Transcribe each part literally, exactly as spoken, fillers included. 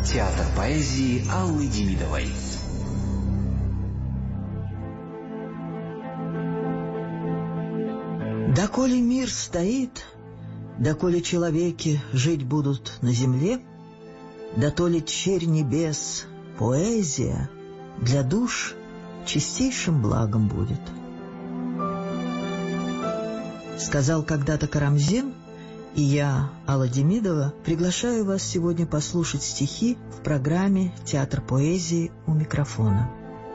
Театр поэзии Аллы Демидовой. Доколе мир стоит, доколе человеки жить будут на земле, дотоле черь небес, поэзия для душ чистейшим благом будет. Сказал когда-то Карамзин, и я, Алла Демидова, приглашаю вас сегодня послушать стихи в программе «Театр поэзии» у микрофона.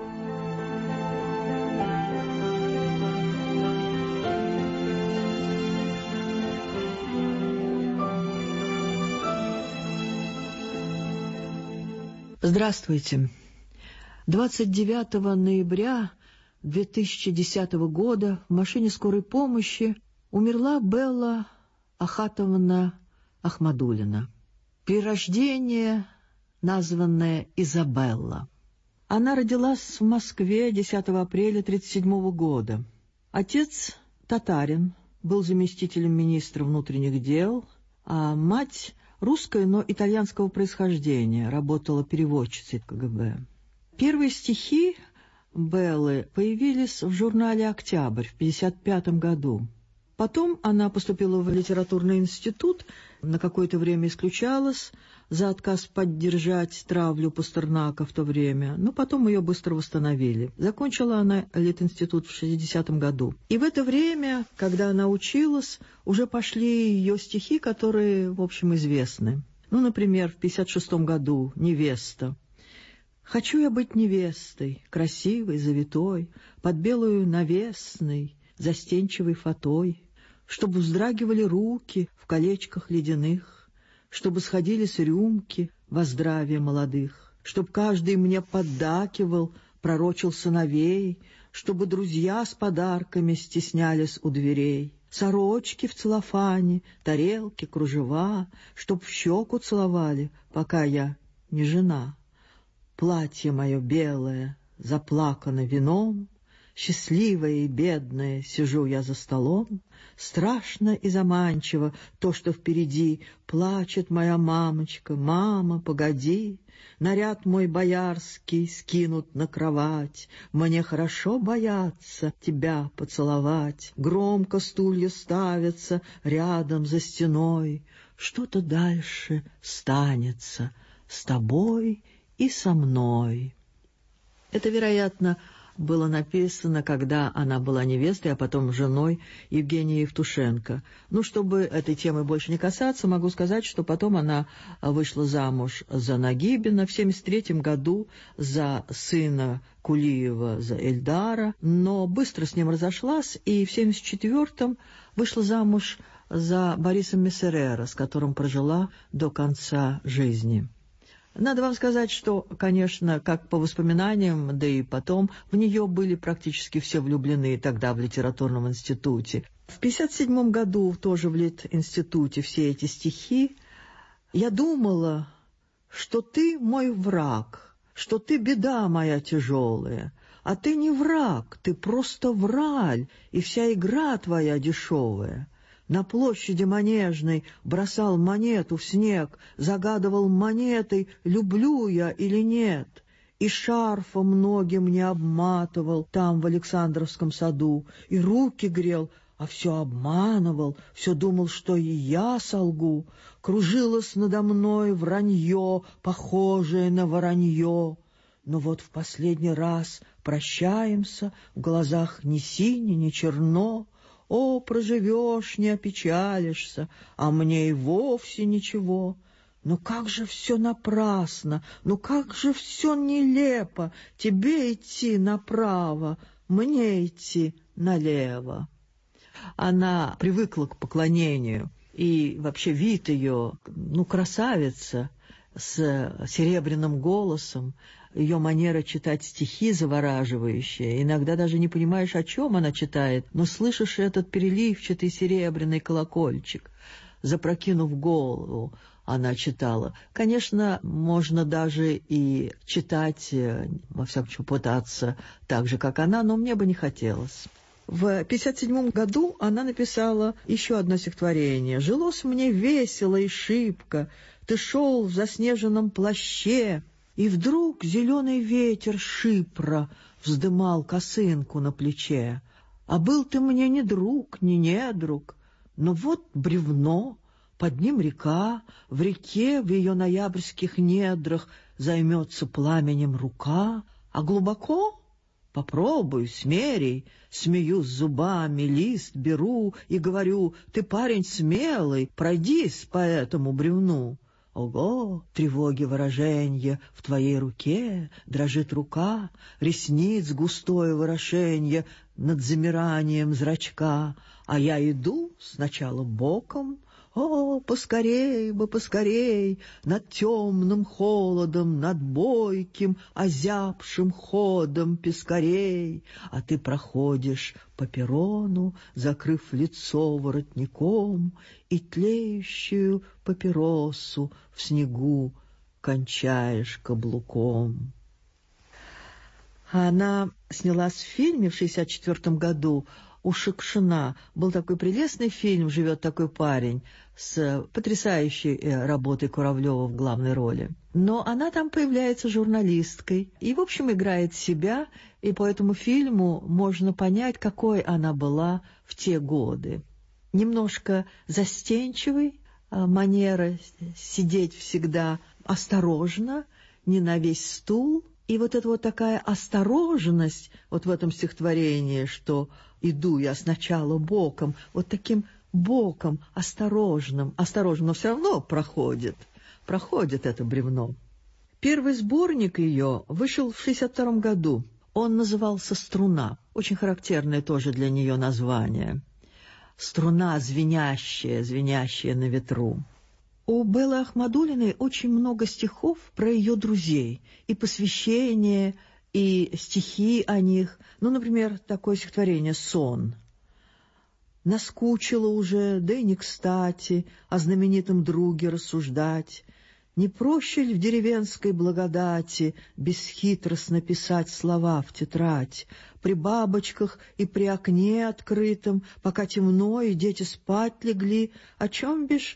Здравствуйте. двадцать девятого ноября две тысячи десятого года в машине скорой помощи умерла Белла Ахатовна Ахмадуллина. При рождении названная Изабелла. Она родилась в Москве десятого апреля тридцать седьмого года. Отец татарин, был заместителем министра внутренних дел, а мать русская, но итальянского происхождения, работала переводчицей в ка гэ бэ. Первые стихи Беллы появились в журнале «Октябрь» в пятьдесят пятом году. Потом она поступила в литературный институт, на какое-то время исключалась за отказ поддержать травлю Пастернака в то время, но потом ее быстро восстановили. Закончила она литинститут в шестидесятом году. И в это время, когда она училась, уже пошли ее стихи, которые, в общем, известны. Ну, например, в пятьдесят шестом году «Невеста». «Хочу я быть невестой, красивой, завитой, под белую навесной, застенчивой фатой, чтобы вздрагивали руки в колечках ледяных, чтобы сходились рюмки во здравие молодых, чтоб каждый мне поддакивал, пророчил сыновей, чтобы друзья с подарками стеснялись у дверей, сорочки в целлофане, тарелки, кружева, чтоб в щеку целовали, пока я не жена. Платье мое белое заплакано вином, счастливая и бедная сижу я за столом, страшно и заманчиво то, что впереди, плачет моя мамочка, мама, погоди, наряд мой боярский скинут на кровать, мне хорошо бояться тебя поцеловать, громко стулья ставятся рядом за стеной, что-то дальше станется с тобой и со мной». Это, вероятно, было написано, когда она была невестой, а потом женой Евгения Евтушенко. Ну, чтобы этой темы больше не касаться, могу сказать, что потом она вышла замуж за Нагибина в семьдесят третьем году за сына Кулиева, за Эльдара, но быстро с ним разошлась и в семьдесят четвёртом вышла замуж за Бориса Мессерера, с которым прожила до конца жизни. Надо вам сказать, что, конечно, как по воспоминаниям, да и потом, в нее были практически все влюблены тогда в литературном институте. В пятьдесят седьмом году тоже в Литинституте все эти стихи. «Я думала, что ты мой враг, что ты беда моя тяжелая, а ты не враг, ты просто враль, и вся игра твоя дешевая». На площади Манежной бросал монету в снег, загадывал монетой, люблю я или нет, и шарфом ноги мне обматывал там, в Александровском саду, и руки грел, а все обманывал, все думал, что и я солгу. Кружилось надо мной вранье, похожее на воронье. Но вот в последний раз прощаемся, в глазах ни сине, ни черно. О, проживешь, не опечалишься, а мне и вовсе ничего. Ну как же все напрасно, ну как же все нелепо, тебе идти направо, мне идти налево. Она привыкла к поклонению, и вообще вид ее, ну, красавица, с серебряным голосом, ее манера читать стихи завораживающая. Иногда даже не понимаешь, о чем она читает, но слышишь этот переливчатый серебряный колокольчик. Запрокинув голову, она читала. Конечно, можно даже и читать, во всяком случае, пытаться так же, как она, но мне бы не хотелось. В пятьдесят седьмом году она написала еще одно стихотворение. «Жилось мне весело и шибко, ты шел в заснеженном плаще, и вдруг зеленый ветер шипра вздымал косынку на плече. А был ты мне не друг, не недруг, но вот бревно, под ним река, в реке, в ее ноябрьских недрах займется пламенем рука, а глубоко? Попробуй, смерей, смеюсь зубами, лист беру и говорю, ты парень смелый, пройдись по этому бревну. Ого, тревоги выраженье, в твоей руке дрожит рука, ресниц густое выраженье над замиранием зрачка, а я иду сначала боком, о, поскорей бы, поскорей, над темным холодом, над бойким, озябшим ходом пескарей, а ты проходишь по перрону, закрыв лицо воротником, и тлеющую папиросу в снегу кончаешь каблуком. Она снялась в фильме в шестьдесят четвёртом году у Шукшина. Был такой прелестный фильм «Живет такой парень» с потрясающей работой Куравлева в главной роли. Но она там появляется журналисткой и, в общем, играет себя, и по этому фильму можно понять, какой она была в те годы. Немножко застенчивой, манера сидеть всегда осторожно, не на весь стул. И вот эта вот такая осторожность вот в этом стихотворении, что иду я сначала боком, вот таким боком, осторожным, осторожным, но все равно проходит, проходит это бревно. Первый сборник ее вышел в шестьдесят втором году. Он назывался «Струна». Очень характерное тоже для нее название. Струна звенящая, звенящая на ветру. У Беллы Ахмадуллиной очень много стихов про ее друзей, и посвящения, и стихи о них. Ну, например, такое стихотворение «Сон». Наскучило уже, да и не кстати, о знаменитом друге рассуждать. Не проще ли в деревенской благодати бесхитростно писать слова в тетрадь, при бабочках и при окне открытом, пока темно и дети спать легли? О чем бишь?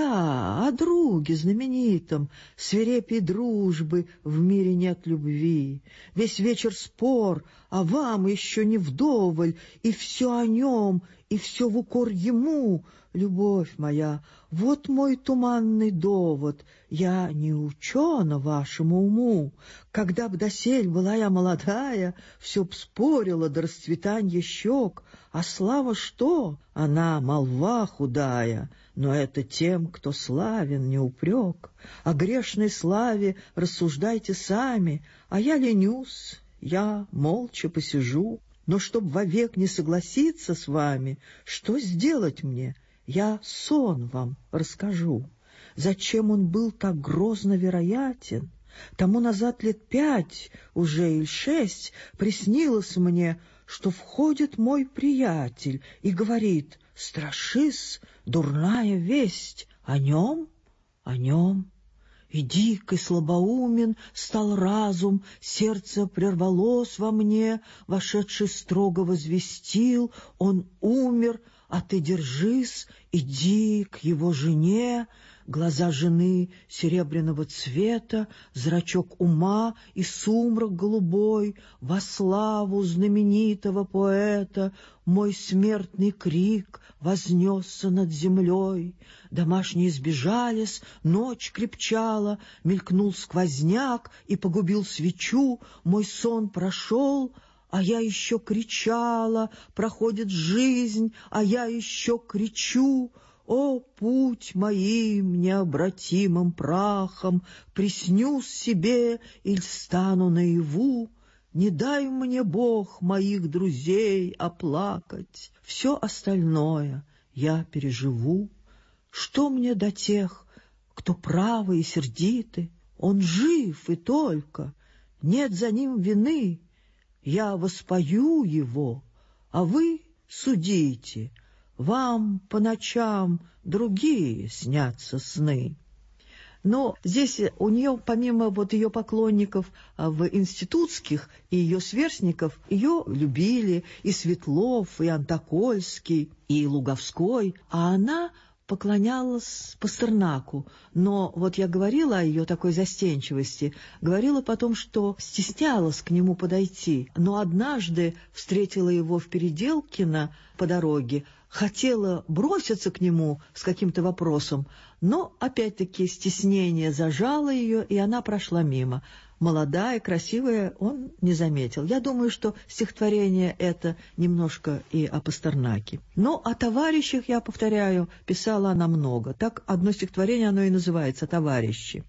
Да, о друге знаменитом, свирепей дружбы в мире нет любви. Весь вечер спор, а вам еще не вдоволь, и все о нем, и все в укор ему. Любовь моя, вот мой туманный довод, я не учена вашему уму. Когда б досель была я молодая, все б спорила до расцветанья щек, а слава что? Она молва худая, но это тем, кто славен, не упрек. О грешной славе рассуждайте сами, а я ленюсь, я молча посижу. Но чтоб вовек не согласиться с вами, что сделать мне? Я сон вам расскажу. Зачем он был так грозно вероятен? Тому назад лет пять, уже или шесть, приснилось мне, что входит мой приятель и говорит: «Страшись, дурная весть, о нем, о нем». И дик, и слабоумен стал разум, сердце прервалось во мне, вошедший строго возвестил: он умер, а ты держись, иди к его жене. Глаза жены серебряного цвета, зрачок ума и сумрак голубой, во славу знаменитого поэта мой смертный крик вознесся над землей. Домашние сбежались, ночь крепчала, мелькнул сквозняк и погубил свечу, мой сон прошел, а я еще кричала, проходит жизнь, а я еще кричу. О, путь моим необратимым прахом, приснюсь себе или стану наяву, не дай мне, Бог, моих друзей оплакать, все остальное я переживу. Что мне до тех, кто правы и сердиты? Он жив и только, нет за ним вины. Я воспою его, а вы судите. Вам по ночам другие снятся сны. Но здесь у нее, помимо вот ее поклонников в институтских и ее сверстников, ее любили и Светлов, и Антокольский, и Луговской, а она поклонялась Пастернаку, но вот я говорила о ее такой застенчивости, говорила потом, что стеснялась к нему подойти, но однажды встретила его в Переделкино по дороге, хотела броситься к нему с каким-то вопросом, но опять-таки стеснение зажало ее, и она прошла мимо. Молодая, красивая, он не заметил. Я думаю, что стихотворение это немножко и о Пастернаке. Но о товарищах, я повторяю, писала она много. Так одно стихотворение, оно и называется «Товарищи».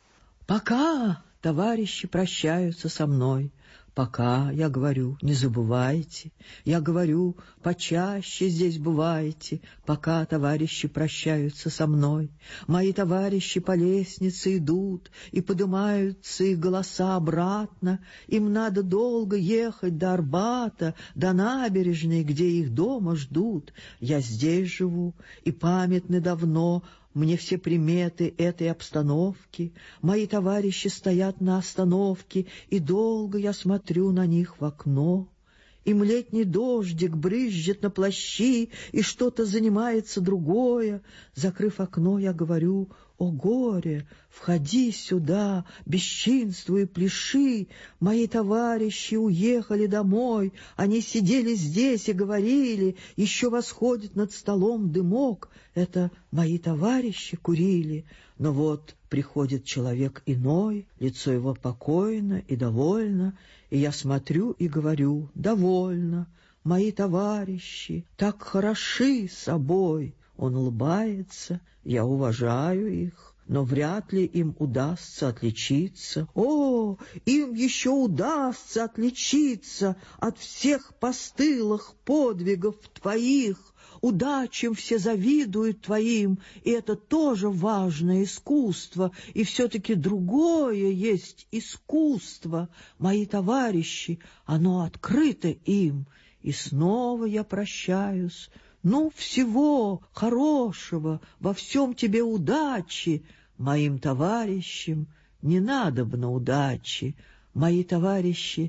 «Пока товарищи прощаются со мной, пока, я говорю, не забывайте, я говорю, почаще здесь бывайте, пока товарищи прощаются со мной. Мои товарищи по лестнице идут, и поднимаются их голоса обратно, им надо долго ехать до Арбата, до набережной, где их дома ждут. Я здесь живу, и памятны давно мне все приметы этой обстановки. Мои товарищи стоят на остановке, и долго я смотрю на них в окно. Им летний дождик брызжет на плащи, и что-то занимается другое. Закрыв окно, я говорю: «О горе, входи сюда, бесчинствуй, пляши. Мои товарищи уехали домой, они сидели здесь и говорили, еще восходит над столом дымок. Это мои товарищи курили. Но вот приходит человек иной, лицо его покойно и довольно, и я смотрю и говорю: довольно, мои товарищи так хороши собой». Он улыбается, я уважаю их, но вряд ли им удастся отличиться. О, им еще удастся отличиться от всех постылых подвигов твоих. Удачам все завидуют твоим, и это тоже важное искусство, и все-таки другое есть искусство. Мои товарищи, оно открыто им, и снова я прощаюсь. Ну, всего хорошего, во всем тебе удачи. Моим товарищам не надобно удачи, мои товарищи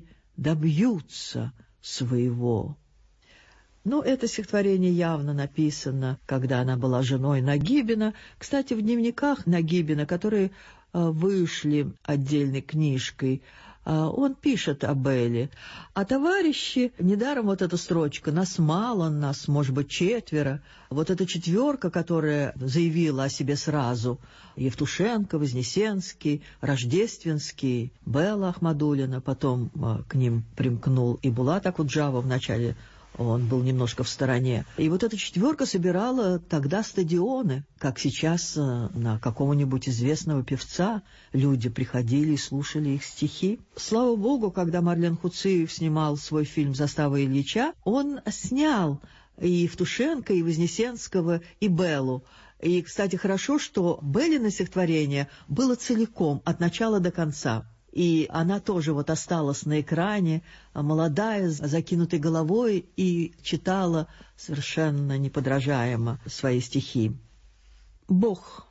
добьются своего. Ну, это стихотворение явно написано, когда она была женой Нагибина. Кстати, в дневниках Нагибина, которые э, вышли отдельной книжкой, э, он пишет о Белле. А товарищи, недаром вот эта строчка: «Нас мало, нас, может быть, четверо». Вот эта четверка, которая заявила о себе сразу: Евтушенко, Вознесенский, Рождественский, Белла Ахмадуллина, потом э, к ним примкнул и Булат Акуджава в начале. Он был немножко в стороне. И вот эта четверка собирала тогда стадионы, как сейчас на какого-нибудь известного певца. Люди приходили и слушали их стихи. Слава богу, когда Марлен Хуциев снимал свой фильм «Застава Ильича», он снял и Евтушенко, и Вознесенского, и Беллу. И, кстати, хорошо, что Беллино стихотворение было целиком, от начала до конца. И она тоже вот осталась на экране, молодая, с закинутой головой, и читала совершенно неподражаемо свои стихи. Бог.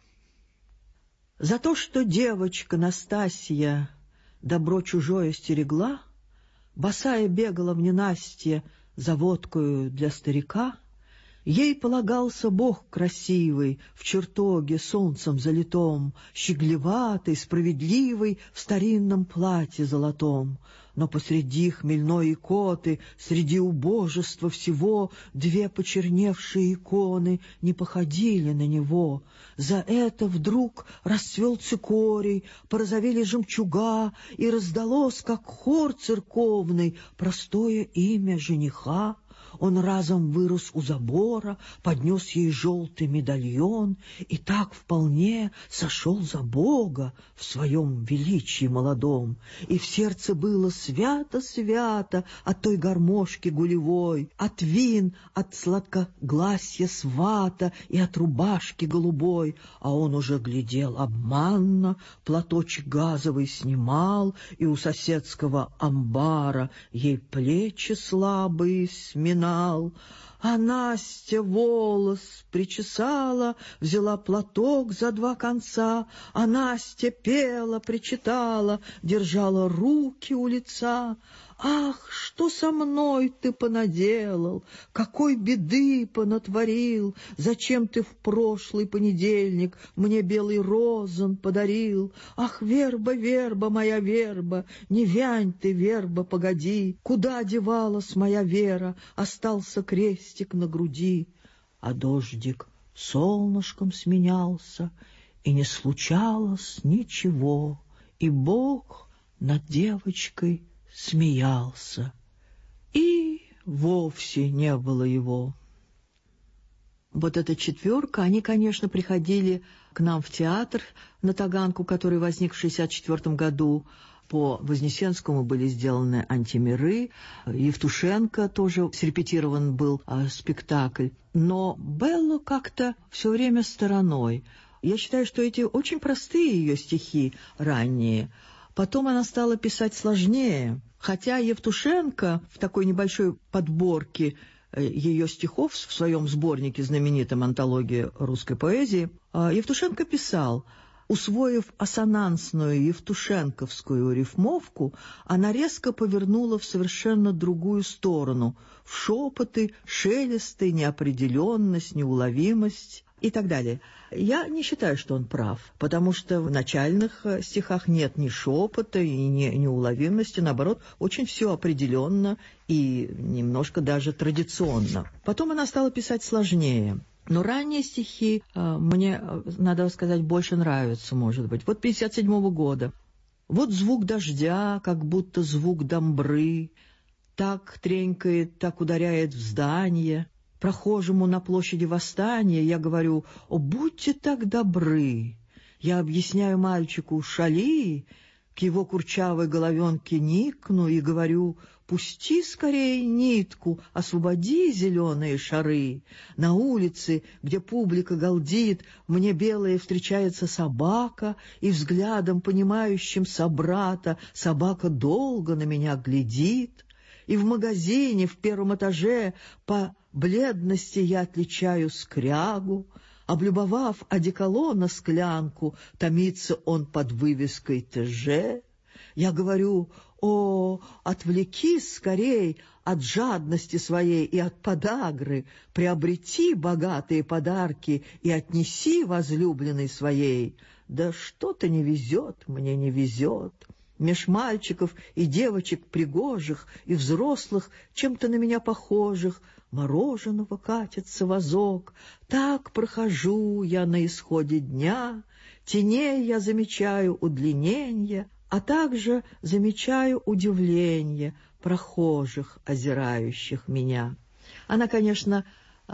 За то, что девочка Настасья добро чужое стерегла, босая бегала в ненастье за водкою для старика, ей полагался Бог красивый, в чертоге солнцем залитом, щеглеватый, справедливый, в старинном платье золотом. Но посреди хмельной икоты, среди убожества всего, две почерневшие иконы не походили на него. За это вдруг расцвел цикорий, порозовели жемчуга, и раздалось, как хор церковный, простое имя жениха. Он разом вырос у забора, поднес ей желтый медальон и так вполне сошел за Бога в своем величии молодом. И в сердце было свято-свято от той гармошки гулевой, от вин, от сладкогласья свата и от рубашки голубой. А он уже глядел обманно, платочек газовый снимал, и у соседского амбара ей плечи слабые сминал. А Настя волос причесала, взяла платок за два конца, а Настя пела, причитала, держала руки у лица. Ах, что со мной ты понаделал, какой беды понатворил, зачем ты в прошлый понедельник мне белый розан подарил? Ах, верба, верба, моя верба, не вянь ты, верба, погоди, куда девалась моя вера, остался крестик на груди. А дождик солнышком сменялся, и не случалось ничего, и Бог над девочкой смеялся, и вовсе не было его. Вот эта четверка, они, конечно, приходили к нам в театр на Таганку, который возник в шестьдесят четвёртом году. По Вознесенскому были сделаны антимиры, Евтушенко тоже срепетирован был а, спектакль. Но Белла как-то все время стороной. Я считаю, что эти очень простые ее стихи ранние. Потом она стала писать сложнее, хотя Евтушенко в такой небольшой подборке ее стихов в своем сборнике знаменитом «Антология русской поэзии» Евтушенко писал: усвоив ассонансную евтушенковскую рифмовку, она резко повернула в совершенно другую сторону, в шепоты, шелесты, неопределенность, неуловимость и так далее. Я не считаю, что он прав, потому что в начальных стихах нет ни шепота и ни неуловимости, наоборот, очень все определенно и немножко даже традиционно. Потом она стала писать сложнее. Но ранние стихи э, мне, надо сказать, больше нравятся, может быть. Вот пятьдесят седьмого года. Вот звук дождя, как будто звук домбры, так тренькает, так ударяет в здание. Прохожему на площади Восстания я говорю: «О, будьте так добры!» Я объясняю мальчику «Шали», к его курчавой головенке никну и говорю: «Пусти скорее нитку, освободи зеленые шары». На улице, где публика галдит, мне белая встречается собака, и взглядом, понимающим собрата, собака долго на меня глядит. И в магазине в первом этаже по бледности я отличаю скрягу. Облюбовав одеколона склянку, томится он под вывеской ТЖ. Я говорю: «О, отвлекись скорей от жадности своей и от подагры, приобрети богатые подарки и отнеси возлюбленной своей». Да что-то не везет, мне не везет. Меж мальчиков и девочек пригожих и взрослых, чем-то на меня похожих, мороженого катится вазок. Так прохожу я на исходе дня, теней я замечаю удлиненье, а также замечаю удивление прохожих, озирающих меня. Она, конечно,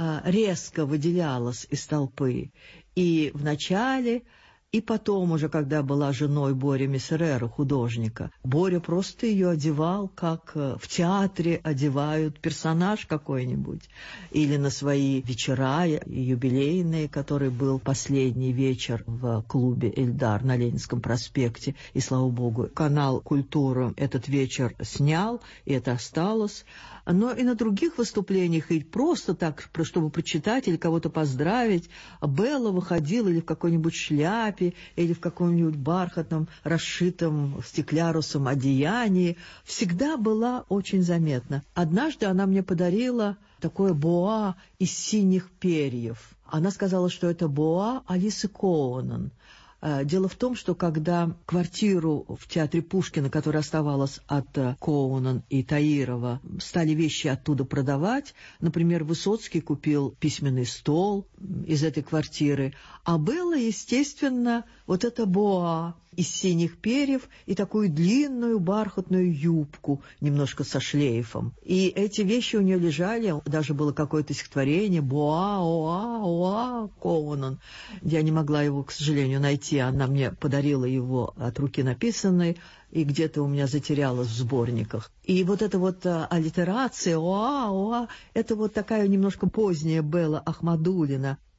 резко выделялась из толпы, и в начале, и потом уже, когда была женой Бори Мессерера, художника, Боря просто ее одевал, как в театре одевают персонаж какой-нибудь. Или на свои вечера юбилейные, который был последний вечер в клубе «Эльдар» на Ленинском проспекте. И, слава богу, канал «Культура» этот вечер снял, и это осталось. Но и на других выступлениях, и просто так, чтобы прочитать или кого-то поздравить, Белла выходила или в какой-нибудь шляпе, или в каком-нибудь бархатном, расшитом стеклярусом одеянии, всегда была очень заметна. Однажды она мне подарила такое боа из синих перьев. Она сказала, что это боа Алисы Коунен. Дело в том, что когда квартиру в театре Пушкина, которая оставалась от Коунен и Таирова, стали вещи оттуда продавать, например, Высоцкий купил письменный стол из этой квартиры, а Белла, естественно, вот это боа из синих перьев и такую длинную бархатную юбку, немножко со шлейфом. И эти вещи у нее лежали, даже было какое-то стихотворение «Боа, оа, оа, Коунен». Я не могла его, к сожалению, найти. Она мне подарила его от руки написанной, и где-то у меня затерялось в сборниках. И вот эта вот а, аллитерация «оа, оа», это вот такая немножко поздняя Белла Ахмадуллина.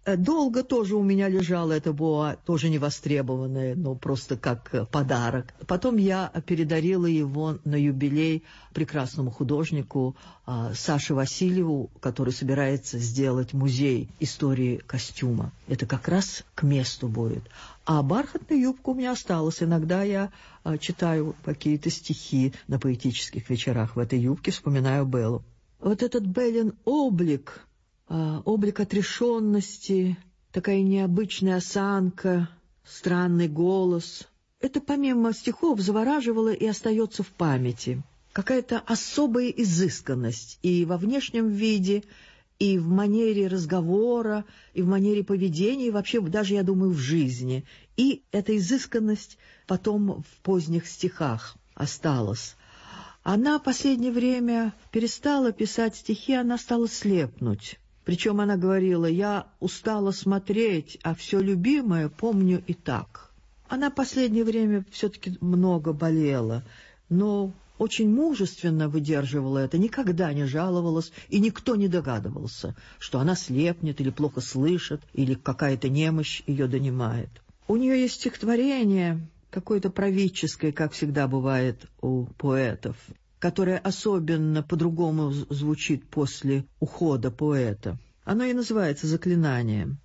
Долго тоже у меня лежало это боа, тоже невостребованное, но просто как подарок. Потом я передарила его на юбилей прекрасному художнику а, Саше Васильеву, который собирается сделать музей истории костюма. Это как раз к месту будет. А бархатная юбка у меня осталась. Иногда я а, читаю какие-то стихи на поэтических вечерах в этой юбке, вспоминаю Беллу. Вот этот Беллин облик... облик отрешенности, такая необычная осанка, странный голос. Это помимо стихов завораживало и остается в памяти. Какая-то особая изысканность и во внешнем виде, и в манере разговора, и в манере поведения, и вообще даже, я думаю, в жизни. И эта изысканность потом в поздних стихах осталась. Она в последнее время перестала писать стихи, она стала слепнуть. Причем она говорила: «Я устала смотреть, а все любимое помню и так». Она в последнее время все-таки много болела, но очень мужественно выдерживала это, никогда не жаловалась, и никто не догадывался, что она слепнет или плохо слышит, или какая-то немощь ее донимает. У нее есть стихотворение, какое-то правительское, как всегда бывает у поэтов, которое особенно по-другому звучит после ухода поэта. Оно и называется «Заклинание».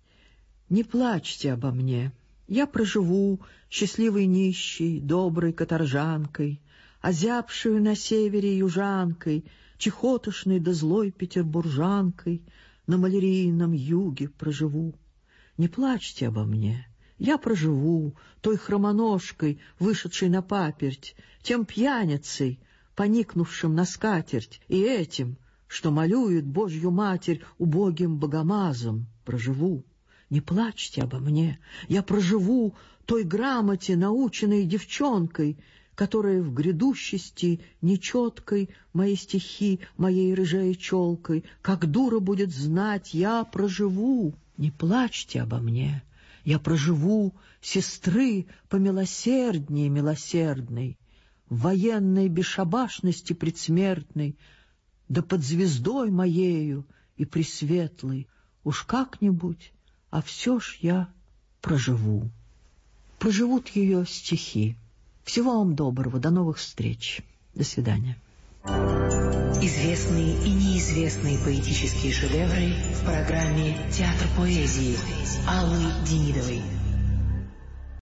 «Не плачьте обо мне, я проживу счастливой нищей, доброй каторжанкой, озябшую на севере южанкой, чехотошной да злой петербуржанкой, на малярийном юге проживу. Не плачьте обо мне, я проживу той хромоножкой, вышедшей на паперть, тем пьяницей, поникнувшим на скатерть, и этим, что малюет Божью Матерь убогим богомазом, проживу. Не плачьте обо мне, я проживу той грамоте, наученной девчонкой, которая в грядущести нечеткой мои стихи моей рыжей челкой, как дура будет знать, я проживу. Не плачьте обо мне, я проживу сестры помилосерднее милосердной, в военной бесшабашности предсмертной, да под звездой моею и пресветлой, уж как-нибудь, а все ж я проживу». Проживут ее стихи. Всего вам доброго, до новых встреч. До свидания. Известные и неизвестные поэтические шедевры в программе «Театр поэзии» Аллы Демидовой.